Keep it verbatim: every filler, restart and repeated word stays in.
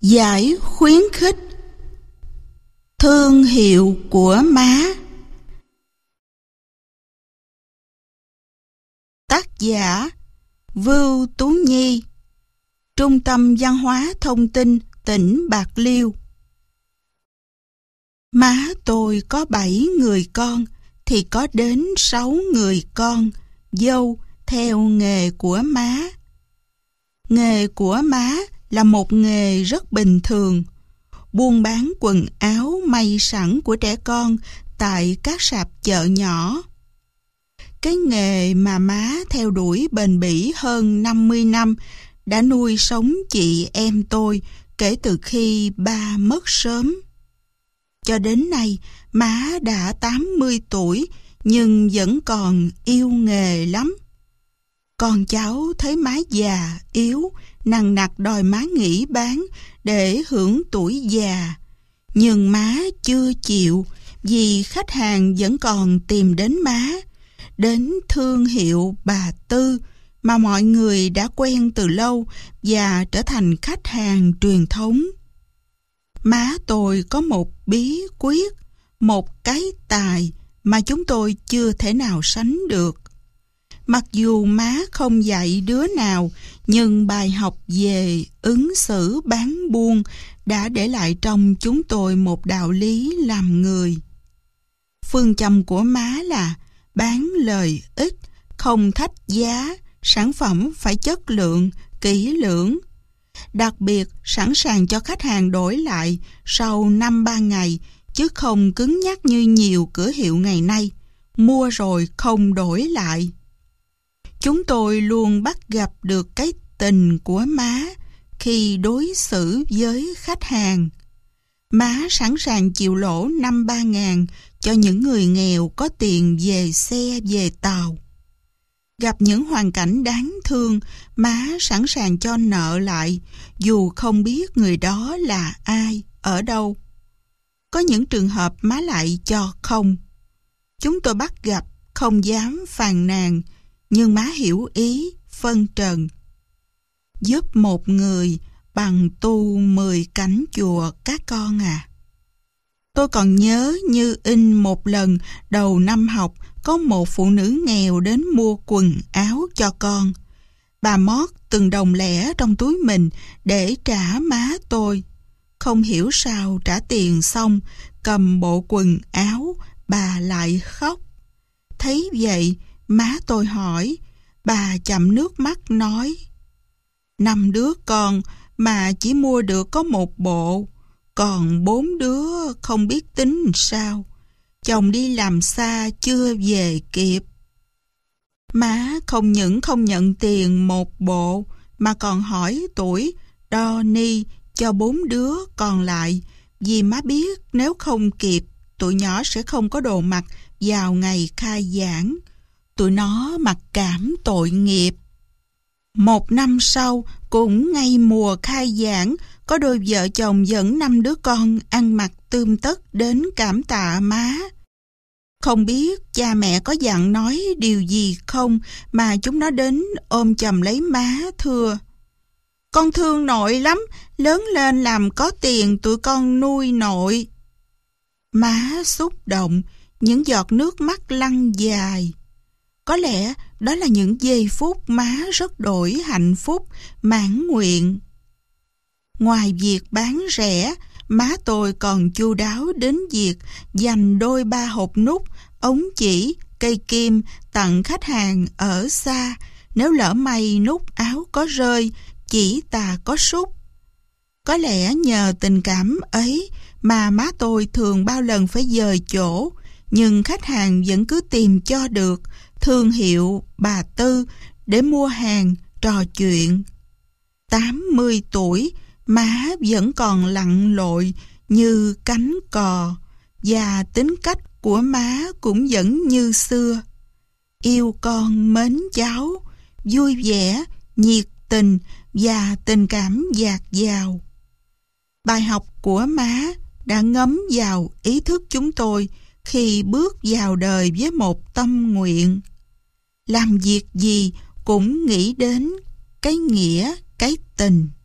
Giải khuyến khích. Thương hiệu của má. Tác giả Vưu Tú Nhi, Trung tâm Văn hóa Thông tin tỉnh Bạc Liêu. Má tôi có bảy người con thì có đến sáu người con dâu theo nghề của má. Nghề của má là một nghề rất bình thường, buôn bán quần áo may sẵn của trẻ con tại các sạp chợ nhỏ. Cái nghề mà má theo đuổi bền bỉ hơn năm mươi năm đã nuôi sống chị em tôi kể từ khi ba mất sớm. Cho đến nay, má đã tám mươi tuổi nhưng vẫn còn yêu nghề lắm. Con cháu thấy má già, yếu, nằng nặc đòi má nghỉ bán để hưởng tuổi già. Nhưng má chưa chịu vì khách hàng vẫn còn tìm đến má, đến thương hiệu bà Tư mà mọi người đã quen từ lâu và trở thành khách hàng truyền thống. Má tôi có một bí quyết, một cái tài mà chúng tôi chưa thể nào sánh được. Mặc dù má không dạy đứa nào, nhưng bài học về ứng xử bán buôn đã để lại trong chúng tôi một đạo lý làm người. Phương châm của má là bán lời ít, không thách giá, sản phẩm phải chất lượng, kỹ lưỡng. Đặc biệt sẵn sàng cho khách hàng đổi lại sau năm ba ngày, chứ không cứng nhắc như nhiều cửa hiệu ngày nay, mua rồi không đổi lại. Chúng tôi luôn bắt gặp được cái tình của má khi đối xử với khách hàng. Má sẵn sàng chịu lỗ năm ba ngàn cho những người nghèo có tiền về xe về tàu. Gặp những hoàn cảnh đáng thương, má sẵn sàng cho nợ lại dù không biết người đó là ai, ở đâu. Có những trường hợp má lại cho không. Chúng tôi bắt gặp, không dám phàn nàn, nhưng má hiểu ý, phân trần. Giúp một người bằng tu mười cảnh chùa các con à. Tôi còn nhớ như in một lần đầu năm học có một phụ nữ nghèo đến mua quần áo cho con. Bà mót từng đồng lẻ trong túi mình để trả má tôi. Không hiểu sao trả tiền xong, cầm bộ quần áo, bà lại khóc. Thấy vậy, má tôi hỏi, bà chậm nước mắt nói: Năm đứa con mà chỉ mua được có một bộ, còn bốn đứa không biết tính sao. Chồng đi làm xa chưa về kịp. Má không những không nhận tiền một bộ mà còn hỏi tuổi, đo ni cho bốn đứa còn lại, vì má biết nếu không kịp, tụi nhỏ sẽ không có đồ mặc vào ngày khai giảng. Tụi nó mặc cảm tội nghiệp. Một năm sau, cũng ngay mùa khai giảng, có đôi vợ chồng dẫn năm đứa con ăn mặc tươm tất đến cảm tạ má. Không biết cha mẹ có dặn nói điều gì không mà chúng nó đến ôm chầm lấy má thưa: Con thương nội lắm, lớn lên làm có tiền tụi con nuôi nội. Má xúc động, những giọt nước mắt lăn dài. Có lẽ đó là những giây phút má rất đổi hạnh phúc, mãn nguyện. Ngoài việc bán rẻ, má tôi còn chu đáo đến việc dành đôi ba hộp nút, ống chỉ, cây kim tặng khách hàng ở xa. Nếu lỡ may nút áo có rơi, chỉ tà có sút. Có lẽ nhờ tình cảm ấy mà má tôi thường bao lần phải dời chỗ, nhưng khách hàng vẫn cứ tìm cho được thương hiệu bà Tư để mua hàng, trò chuyện. tám mươi tuổi, má vẫn còn lặn lội như cánh cò, và tính cách của má cũng vẫn như xưa. Yêu con mến cháu, vui vẻ, nhiệt tình và tình cảm dạt dào. Bài học của má đã ngấm vào ý thức chúng tôi khi bước vào đời với một tâm nguyện: làm việc gì cũng nghĩ đến cái nghĩa, cái tình.